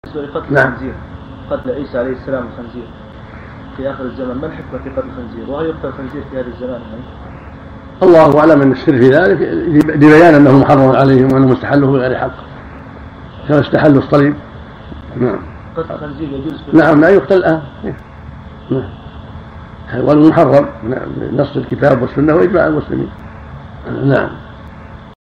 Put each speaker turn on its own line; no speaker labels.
قتل الخنزير، قتل عيسى عليه السلام الخنزير في آخر الزمان، ما الحكمة في قتل الخنزير؟ وهل يقتل الخنزير في هذا الزمان؟
الله أعلم أن السر في ذلك لبيان أنه محرم عليهم وأنه مستحله بغير حق كما استحلوا الصليب. نعم.
قتل الخنزير يجوز؟
نعم لا يقتل الآن. نعم. والمحرم نص الكتاب والسنة وإجماع المسلمين. نعم.